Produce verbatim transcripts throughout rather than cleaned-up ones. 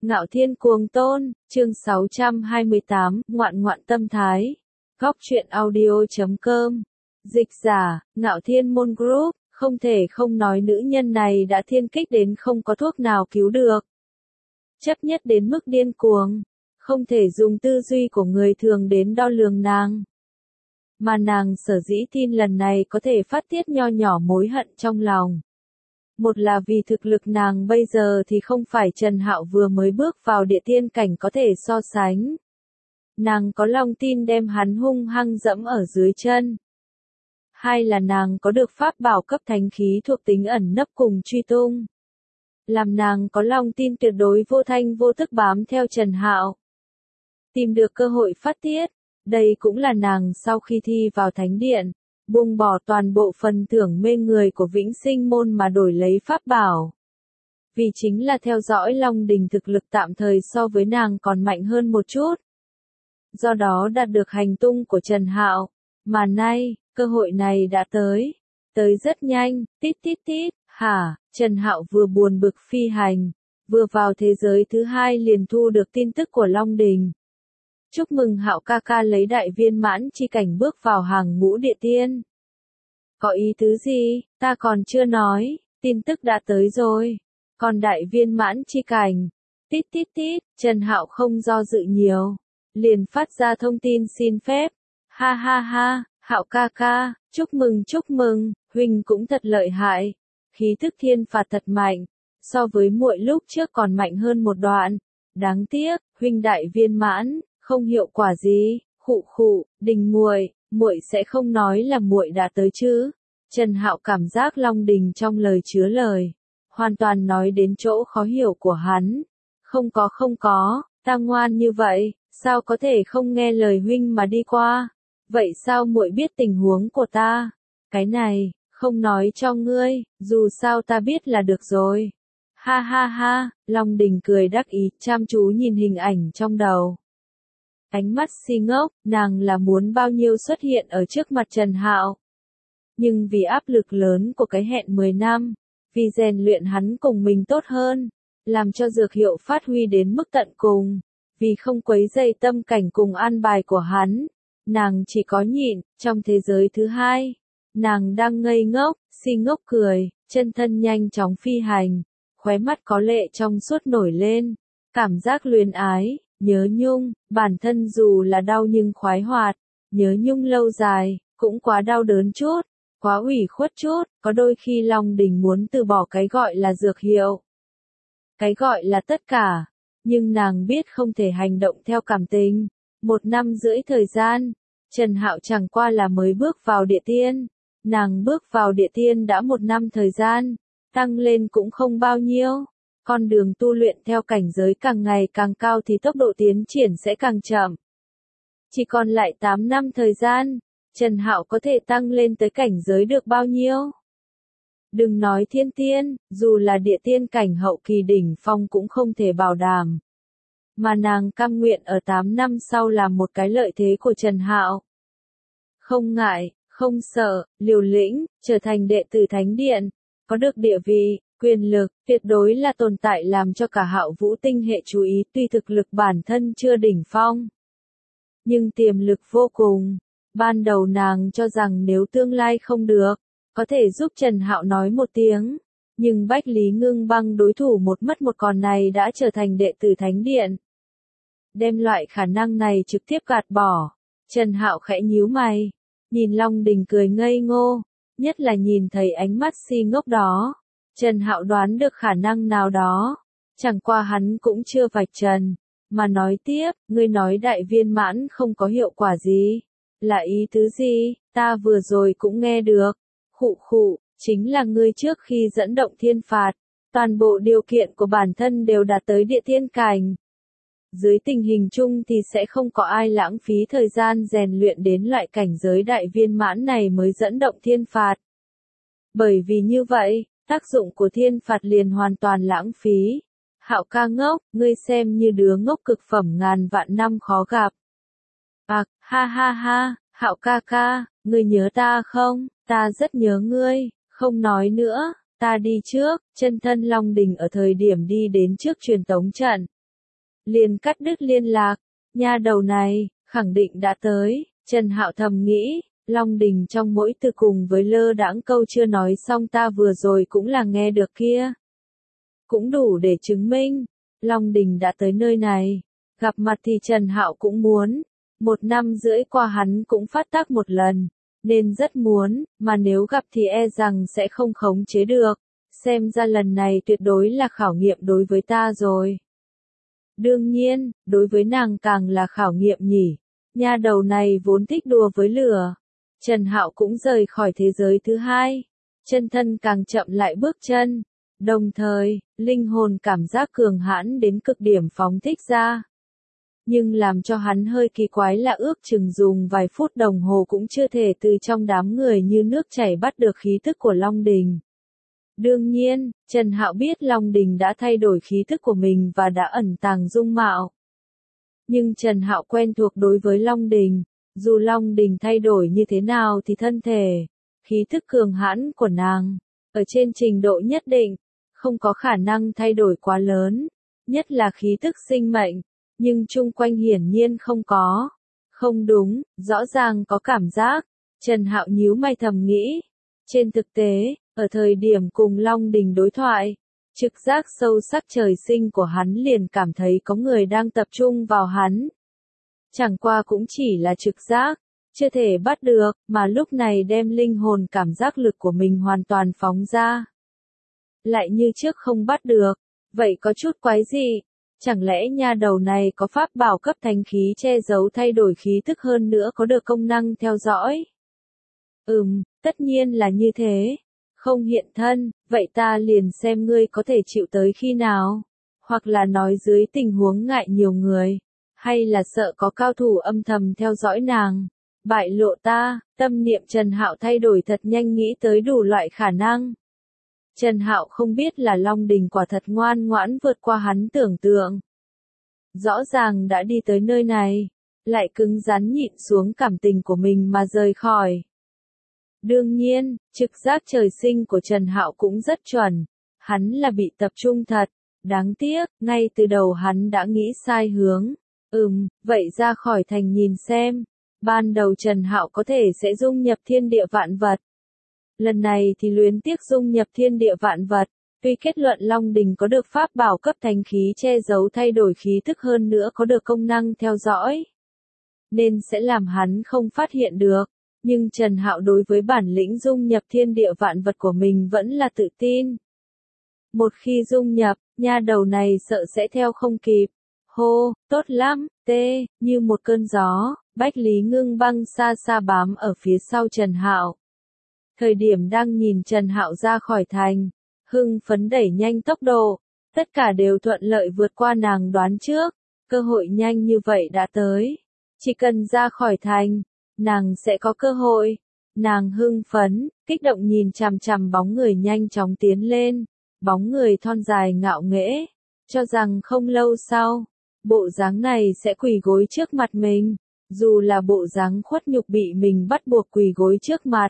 Ngạo Thiên Cuồng Tôn, chương sáu trăm hai mươi tám, ngoạn ngoạn tâm thái. Góc truyện audio chấm com. Dịch giả, Ngạo Thiên Môn Group, không thể không nói nữ nhân này đã thiên kích đến không có thuốc nào cứu được. Chấp nhất đến mức điên cuồng, không thể dùng tư duy của người thường đến đo lường nàng. Mà nàng sở dĩ tin lần này có thể phát tiết nho nhỏ mối hận trong lòng. Một là vì thực lực nàng bây giờ thì không phải Trần Hạo vừa mới bước vào địa tiên cảnh có thể so sánh. Nàng có lòng tin đem hắn hung hăng dẫm ở dưới chân. Hai là nàng có được pháp bảo cấp thánh khí thuộc tính ẩn nấp cùng truy tung. Làm nàng có lòng tin tuyệt đối vô thanh vô tức bám theo Trần Hạo. Tìm được cơ hội phát tiết, đây cũng là nàng sau khi thi vào thánh điện. Buông bỏ toàn bộ phần thưởng mê người của Vĩnh Sinh môn mà đổi lấy pháp bảo. Vì chính là theo dõi Long Đình thực lực tạm thời so với nàng còn mạnh hơn một chút. Do đó đạt được hành tung của Trần Hạo, mà nay, cơ hội này đã tới. Tới rất nhanh, tít tít tít, hả, Trần Hạo vừa buồn bực phi hành, vừa vào thế giới thứ hai liền thu được tin tức của Long Đình. Chúc mừng Hạo ca ca lấy đại viên mãn chi cảnh bước vào hàng ngũ địa tiên. Có ý tứ gì, ta còn chưa nói, tin tức đã tới rồi. Còn đại viên mãn chi cảnh, tít tít tít, Trần Hạo không do dự nhiều, liền phát ra thông tin xin phép. Ha ha ha, Hạo ca ca, chúc mừng chúc mừng, huynh cũng thật lợi hại. Khí thức thiên phạt thật mạnh, so với muội lúc trước còn mạnh hơn một đoạn. Đáng tiếc, huynh đại viên mãn, không hiệu quả gì. Khụ khụ, Đình muội, muội sẽ không nói là muội đã tới chứ? Trần Hạo cảm giác Long Đình trong lời chứa lời, hoàn toàn nói đến chỗ khó hiểu của hắn. Không có không có, ta ngoan như vậy, sao có thể không nghe lời huynh mà đi qua? Vậy sao muội biết tình huống của ta? Cái này, không nói cho ngươi, dù sao ta biết là được rồi. Ha ha ha, Long Đình cười đắc ý, chăm chú nhìn hình ảnh trong đầu. Ánh mắt si ngốc, nàng là muốn bao nhiêu xuất hiện ở trước mặt Trần Hạo. Nhưng vì áp lực lớn của cái hẹn mười năm, vì rèn luyện hắn cùng mình tốt hơn, làm cho dược hiệu phát huy đến mức tận cùng, vì không quấy dày tâm cảnh cùng an bài của hắn, nàng chỉ có nhịn. Trong thế giới thứ hai, nàng đang ngây ngốc, si ngốc cười, chân thân nhanh chóng phi hành, khóe mắt có lệ trong suốt nổi lên, cảm giác luyến ái. Nhớ nhung, bản thân dù là đau nhưng khoái hoạt, nhớ nhung lâu dài, cũng quá đau đớn chút, quá ủy khuất chút, có đôi khi Long Đình muốn từ bỏ cái gọi là dược hiệu. Cái gọi là tất cả, nhưng nàng biết không thể hành động theo cảm tình. Một năm rưỡi thời gian, Trần Hạo chẳng qua là mới bước vào địa tiên, nàng bước vào địa tiên đã một năm thời gian, tăng lên cũng không bao nhiêu. Con đường tu luyện theo cảnh giới càng ngày càng cao thì tốc độ tiến triển sẽ càng chậm. Chỉ còn lại tám năm thời gian, Trần Hạo có thể tăng lên tới cảnh giới được bao nhiêu? Đừng nói thiên tiên, dù là địa tiên cảnh hậu kỳ đỉnh phong cũng không thể bảo đảm. Mà nàng cam nguyện ở tám năm sau làm một cái lợi thế của Trần Hạo. Không ngại, không sợ, liều lĩnh, trở thành đệ tử thánh điện, có được địa vị, quyền lực, tuyệt đối là tồn tại làm cho cả Hạo Vũ tinh hệ chú ý. Tuy thực lực bản thân chưa đỉnh phong, nhưng tiềm lực vô cùng. Ban đầu nàng cho rằng nếu tương lai không được, có thể giúp Trần Hạo nói một tiếng. Nhưng Bách Lý Ngưng Băng đối thủ một mất một còn này đã trở thành đệ tử thánh điện. Đem loại khả năng này trực tiếp gạt bỏ. Trần Hạo khẽ nhíu mày, nhìn Long Đình cười ngây ngô, nhất là nhìn thấy ánh mắt si ngốc đó. Trần Hạo đoán được khả năng nào đó, chẳng qua hắn cũng chưa vạch trần, mà nói tiếp, ngươi nói đại viên mãn không có hiệu quả gì, là ý tứ gì, ta vừa rồi cũng nghe được, khụ khụ, chính là ngươi trước khi dẫn động thiên phạt, toàn bộ điều kiện của bản thân đều đạt tới địa tiên cảnh. Dưới tình hình chung thì sẽ không có ai lãng phí thời gian rèn luyện đến loại cảnh giới đại viên mãn này mới dẫn động thiên phạt. Bởi vì như vậy, tác dụng của thiên phạt liền hoàn toàn lãng phí. Hạo ca ngốc, ngươi xem như đứa ngốc cực phẩm ngàn vạn năm khó gặp. À, ha ha ha, Hạo ca ca, ngươi nhớ ta không? Ta rất nhớ ngươi, không nói nữa, ta đi trước. Chân thân Long Đình ở thời điểm đi đến trước truyền tống trận, liền cắt đứt liên lạc. Nha đầu này, khẳng định đã tới, Trần Hạo thầm nghĩ, Long Đình trong mỗi từ cùng với lơ đãng câu chưa nói xong ta vừa rồi cũng là nghe được kia. Cũng đủ để chứng minh, Long Đình đã tới nơi này, gặp mặt thì Trần Hạo cũng muốn, một năm rưỡi qua hắn cũng phát tác một lần, nên rất muốn, mà nếu gặp thì e rằng sẽ không khống chế được, xem ra lần này tuyệt đối là khảo nghiệm đối với ta rồi. Đương nhiên, đối với nàng càng là khảo nghiệm nhỉ, nha đầu này vốn thích đùa với lửa. Trần Hạo cũng rời khỏi thế giới thứ hai, chân thân càng chậm lại bước chân, đồng thời, linh hồn cảm giác cường hãn đến cực điểm phóng thích ra. Nhưng làm cho hắn hơi kỳ quái là ước chừng dùng vài phút đồng hồ cũng chưa thể từ trong đám người như nước chảy bắt được khí thức của Long Đình. Đương nhiên, Trần Hạo biết Long Đình đã thay đổi khí thức của mình và đã ẩn tàng dung mạo. Nhưng Trần Hạo quen thuộc đối với Long Đình, dù Long Đình thay đổi như thế nào thì thân thể, khí thức cường hãn của nàng, ở trên trình độ nhất định, không có khả năng thay đổi quá lớn, nhất là khí thức sinh mệnh, nhưng chung quanh hiển nhiên không có. Không đúng, rõ ràng có cảm giác, Trần Hạo nhíu mày thầm nghĩ. Trên thực tế, ở thời điểm cùng Long Đình đối thoại, trực giác sâu sắc trời sinh của hắn liền cảm thấy có người đang tập trung vào hắn. Chẳng qua cũng chỉ là trực giác, chưa thể bắt được, mà lúc này đem linh hồn cảm giác lực của mình hoàn toàn phóng ra. Lại như trước không bắt được, vậy có chút quái gì? Chẳng lẽ nha đầu này có pháp bảo cấp thánh khí che giấu thay đổi khí thức hơn nữa có được công năng theo dõi? Ừm, tất nhiên là như thế. Không hiện thân, vậy ta liền xem ngươi có thể chịu tới khi nào. Hoặc là nói dưới tình huống ngại nhiều người. Hay là sợ có cao thủ âm thầm theo dõi nàng. Bại lộ ta, tâm niệm Trần Hạo thay đổi thật nhanh nghĩ tới đủ loại khả năng. Trần Hạo không biết là Long Đình quả thật ngoan ngoãn vượt qua hắn tưởng tượng. Rõ ràng đã đi tới nơi này, lại cứng rắn nhịn xuống cảm tình của mình mà rời khỏi. Đương nhiên, trực giác trời sinh của Trần Hạo cũng rất chuẩn, hắn là bị tập trung thật, đáng tiếc, ngay từ đầu hắn đã nghĩ sai hướng. Ừm, vậy ra khỏi thành nhìn xem, ban đầu Trần Hạo có thể sẽ dung nhập thiên địa vạn vật. Lần này thì luyến tiếc dung nhập thiên địa vạn vật, tuy kết luận Long Đình có được pháp bảo cấp thánh khí che giấu thay đổi khí thức hơn nữa có được công năng theo dõi, nên sẽ làm hắn không phát hiện được, nhưng Trần Hạo đối với bản lĩnh dung nhập thiên địa vạn vật của mình vẫn là tự tin. Một khi dung nhập, nha đầu này sợ sẽ theo không kịp. Hô, tốt lắm, tê, như một cơn gió, Bách Lý Ngưng Băng xa xa bám ở phía sau Trần Hạo. Thời điểm đang nhìn Trần Hạo ra khỏi thành, hưng phấn đẩy nhanh tốc độ, tất cả đều thuận lợi vượt qua nàng đoán trước, cơ hội nhanh như vậy đã tới. Chỉ cần ra khỏi thành, nàng sẽ có cơ hội. Nàng hưng phấn, kích động nhìn chằm chằm bóng người nhanh chóng tiến lên, bóng người thon dài ngạo nghễ, cho rằng không lâu sau, bộ dáng này sẽ quỳ gối trước mặt mình, dù là bộ dáng khuất nhục bị mình bắt buộc quỳ gối trước mặt.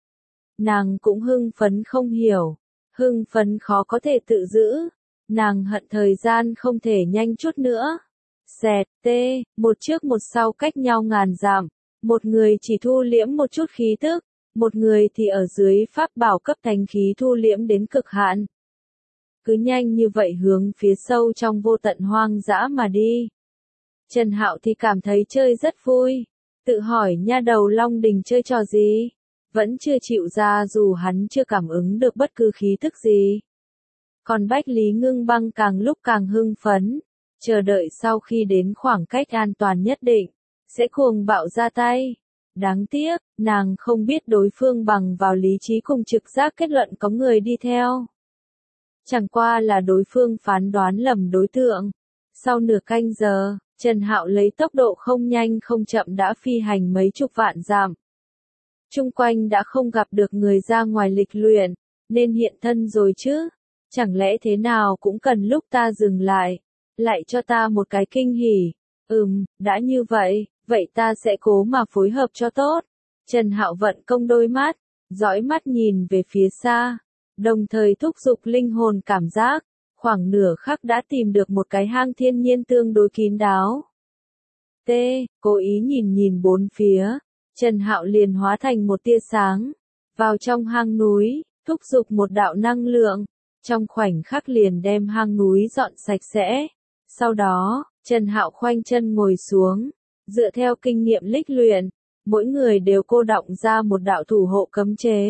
Nàng cũng hưng phấn không hiểu, hưng phấn khó có thể tự giữ, nàng hận thời gian không thể nhanh chút nữa. Xẹt, tê, một trước một sau cách nhau ngàn dặm, một người chỉ thu liễm một chút khí tức, một người thì ở dưới pháp bảo cấp thánh khí thu liễm đến cực hạn. Cứ nhanh như vậy hướng phía sâu trong vô tận hoang dã mà đi. Trần Hạo thì cảm thấy chơi rất vui, tự hỏi nha đầu Long Đình chơi trò gì, vẫn chưa chịu ra dù hắn chưa cảm ứng được bất cứ khí thức gì. Còn Bách Lý Ngưng Băng càng lúc càng hưng phấn, chờ đợi sau khi đến khoảng cách an toàn nhất định, sẽ cuồng bạo ra tay. Đáng tiếc, nàng không biết đối phương bằng vào lý trí cùng trực giác kết luận có người đi theo. Chẳng qua là đối phương phán đoán lầm đối tượng. Sau nửa canh giờ, Trần Hạo lấy tốc độ không nhanh không chậm đã phi hành mấy chục vạn dặm. Chung quanh đã không gặp được người ra ngoài lịch luyện, nên hiện thân rồi chứ. Chẳng lẽ thế nào cũng cần lúc ta dừng lại, lại cho ta một cái kinh hỉ. Ừm, đã như vậy, vậy ta sẽ cố mà phối hợp cho tốt. Trần Hạo vận công đôi mắt, dõi mắt nhìn về phía xa, đồng thời thúc giục linh hồn cảm giác, khoảng nửa khắc đã tìm được một cái hang thiên nhiên tương đối kín đáo. T. Cố ý nhìn nhìn bốn phía, Trần Hạo liền hóa thành một tia sáng, vào trong hang núi, thúc giục một đạo năng lượng, trong khoảnh khắc liền đem hang núi dọn sạch sẽ. Sau đó, Trần Hạo khoanh chân ngồi xuống, dựa theo kinh nghiệm lịch luyện, mỗi người đều cô đọng ra một đạo thủ hộ cấm chế.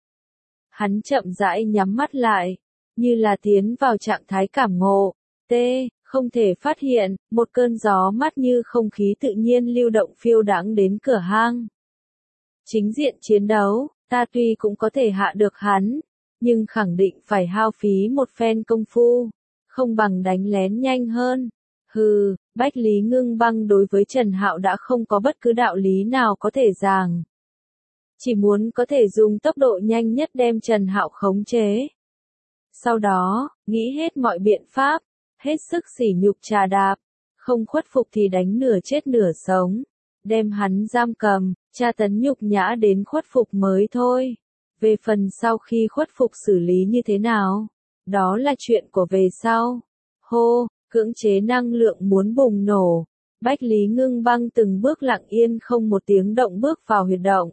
Hắn chậm rãi nhắm mắt lại, như là tiến vào trạng thái cảm ngộ. T. Không thể phát hiện, một cơn gió mát như không khí tự nhiên lưu động phiêu đãng đến cửa hang. Chính diện chiến đấu, ta tuy cũng có thể hạ được hắn, nhưng khẳng định phải hao phí một phen công phu, không bằng đánh lén nhanh hơn. Hừ, Bách Lý Ngưng Băng đối với Trần Hạo đã không có bất cứ đạo lý nào có thể giằng. Chỉ muốn có thể dùng tốc độ nhanh nhất đem Trần Hạo khống chế. Sau đó, nghĩ hết mọi biện pháp, hết sức sỉ nhục trà đạp, không khuất phục thì đánh nửa chết nửa sống, đem hắn giam cầm, tra tấn nhục nhã đến khuất phục mới thôi. Về phần sau khi khuất phục xử lý như thế nào, đó là chuyện của về sau. Hô, cưỡng chế năng lượng muốn bùng nổ, Bách Lý Ngưng Băng từng bước lặng yên không một tiếng động bước vào huyệt động.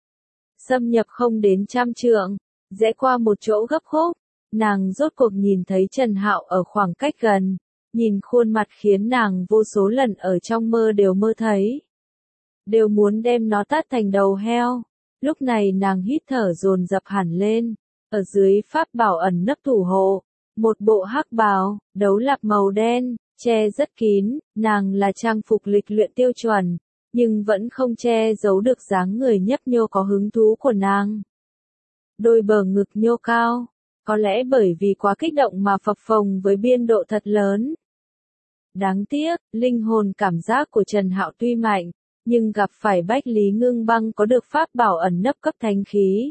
Xâm nhập không đến trăm trượng, rẽ qua một chỗ gấp khúc, nàng rốt cuộc nhìn thấy Trần Hạo ở khoảng cách gần, nhìn khuôn mặt khiến nàng vô số lần ở trong mơ đều mơ thấy. Đều muốn đem nó tát thành đầu heo. Lúc này nàng hít thở dồn dập hẳn lên, ở dưới pháp bảo ẩn nấp thủ hộ, một bộ hắc bào, đấu lạp màu đen, che rất kín, nàng là trang phục lịch luyện tiêu chuẩn, nhưng vẫn không che giấu được dáng người nhấp nhô có hứng thú của nàng. Đôi bờ ngực nhô cao, có lẽ bởi vì quá kích động mà phập phồng với biên độ thật lớn. Đáng tiếc, linh hồn cảm giác của Trần Hạo tuy mạnh, nhưng gặp phải Bách Lý Ngưng Băng có được pháp bảo ẩn nấp cấp thánh khí.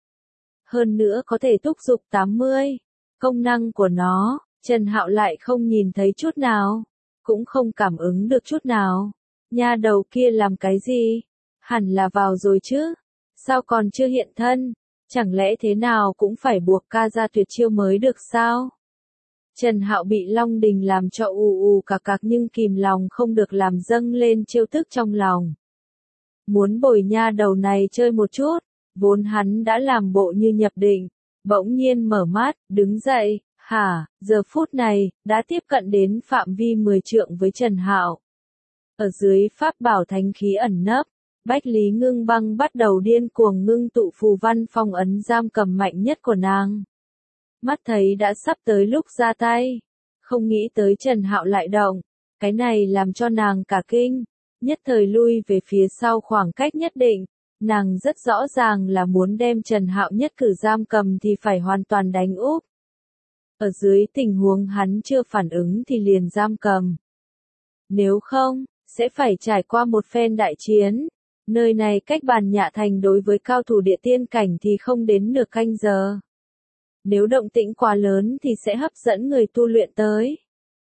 Hơn nữa có thể thúc giục tám mươi. Công năng của nó, Trần Hạo lại không nhìn thấy chút nào, cũng không cảm ứng được chút nào. Nha đầu kia làm cái gì? Hẳn là vào rồi chứ? Sao còn chưa hiện thân? Chẳng lẽ thế nào cũng phải buộc ca ra tuyệt chiêu mới được sao? Trần Hạo bị Long Đình làm cho ù ù cạc cạc nhưng kìm lòng không được làm dâng lên chiêu thức trong lòng. Muốn bồi nha đầu này chơi một chút, vốn hắn đã làm bộ như nhập định, bỗng nhiên mở mắt, đứng dậy, hả, giờ phút này, đã tiếp cận đến phạm vi mười trượng với Trần Hạo. Ở dưới pháp bảo thánh khí ẩn nấp, Bách Lý Ngưng Băng bắt đầu điên cuồng ngưng tụ phù văn phong ấn giam cầm mạnh nhất của nàng. Mắt thấy đã sắp tới lúc ra tay, không nghĩ tới Trần Hạo lại động, cái này làm cho nàng cả kinh, nhất thời lui về phía sau khoảng cách nhất định, nàng rất rõ ràng là muốn đem Trần Hạo nhất cử giam cầm thì phải hoàn toàn đánh úp. Ở dưới tình huống hắn chưa phản ứng thì liền giam cầm. Nếu không, sẽ phải trải qua một phen đại chiến. Nơi này cách Bàn Nhạ Thành đối với cao thủ địa tiên cảnh thì không đến nửa canh giờ. Nếu động tĩnh quá lớn thì sẽ hấp dẫn người tu luyện tới.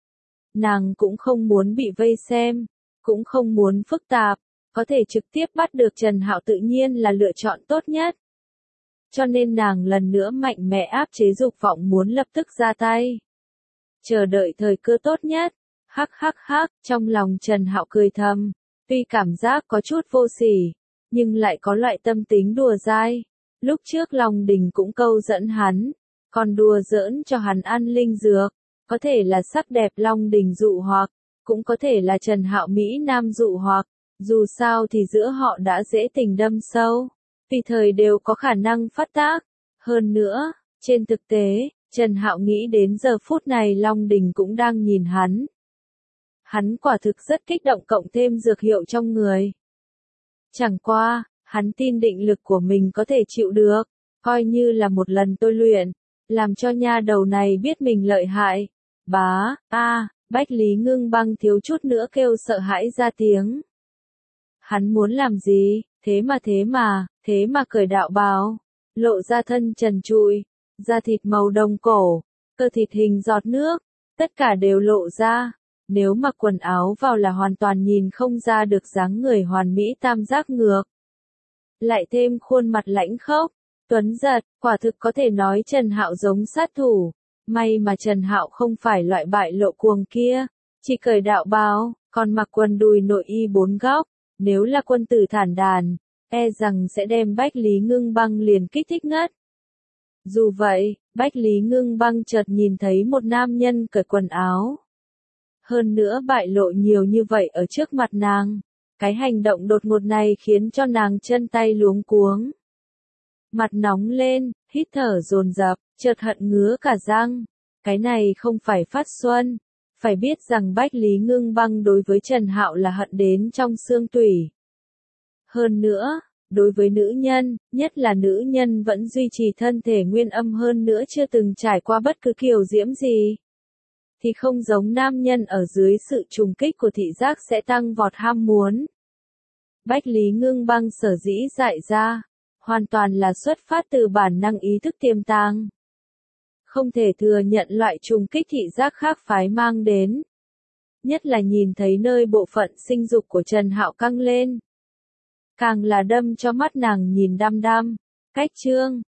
Nàng cũng không muốn bị vây xem, cũng không muốn phức tạp, có thể trực tiếp bắt được Trần Hạo tự nhiên là lựa chọn tốt nhất. Cho nên nàng lần nữa mạnh mẽ áp chế dục vọng muốn lập tức ra tay. Chờ đợi thời cơ tốt nhất, hắc hắc hắc, trong lòng Trần Hạo cười thầm, tuy cảm giác có chút vô sỉ, nhưng lại có loại tâm tính đùa dai. Lúc trước Long Đình cũng câu dẫn hắn, còn đùa giỡn cho hắn ăn linh dược, có thể là sắc đẹp Long Đình dụ hoặc, cũng có thể là Trần Hạo Mỹ Nam dụ hoặc, dù sao thì giữa họ đã dễ tình đâm sâu, tùy thời đều có khả năng phát tác. Hơn nữa, trên thực tế, Trần Hạo nghĩ đến giờ phút này Long Đình cũng đang nhìn hắn. Hắn quả thực rất kích động cộng thêm dược hiệu trong người. Chẳng qua, hắn tin định lực của mình có thể chịu được, coi như là một lần tôi luyện, làm cho nha đầu này biết mình lợi hại. Bá, a, à, Bách Lý Ngưng Băng thiếu chút nữa kêu sợ hãi ra tiếng. Hắn muốn làm gì, thế mà thế mà, thế mà cởi đạo bào, lộ ra thân trần trụi, da thịt màu đồng cổ, cơ thịt hình giọt nước, tất cả đều lộ ra. Nếu mặc quần áo vào là hoàn toàn nhìn không ra được dáng người hoàn mỹ tam giác ngược. Lại thêm khuôn mặt lãnh khốc, tuấn giật, quả thực có thể nói Trần Hạo giống sát thủ, May mà Trần Hạo không phải loại bại lộ cuồng kia, chỉ cởi đạo bào, còn mặc quần đùi nội y bốn góc, nếu là quân tử thản đàn, e rằng sẽ đem Bách Lý Ngưng Băng liền kích thích ngất. Dù vậy, Bách Lý Ngưng Băng chợt nhìn thấy một nam nhân cởi quần áo. Hơn nữa bại lộ nhiều như vậy ở trước mặt nàng. Cái hành động đột ngột này khiến cho nàng chân tay luống cuống. Mặt nóng lên, hít thở dồn dập, chợt hận ngứa cả răng. Cái này không phải phát xuân. Phải biết rằng Bách Lý Ngưng Băng đối với Trần Hạo là hận đến trong xương tủy. Hơn nữa, đối với nữ nhân, nhất là nữ nhân vẫn duy trì thân thể nguyên âm hơn nữa chưa từng trải qua bất cứ kiểu diễm gì, thì không giống nam nhân ở dưới sự trùng kích của thị giác sẽ tăng vọt ham muốn. Bách Lý Ngưng Băng sở dĩ dại ra, hoàn toàn là xuất phát từ bản năng ý thức tiềm tàng. Không thể thừa nhận loại trùng kích thị giác khác phái mang đến. Nhất là nhìn thấy nơi bộ phận sinh dục của Trần Hạo căng lên. Càng là đâm cho mắt nàng nhìn đăm đăm. Cách chương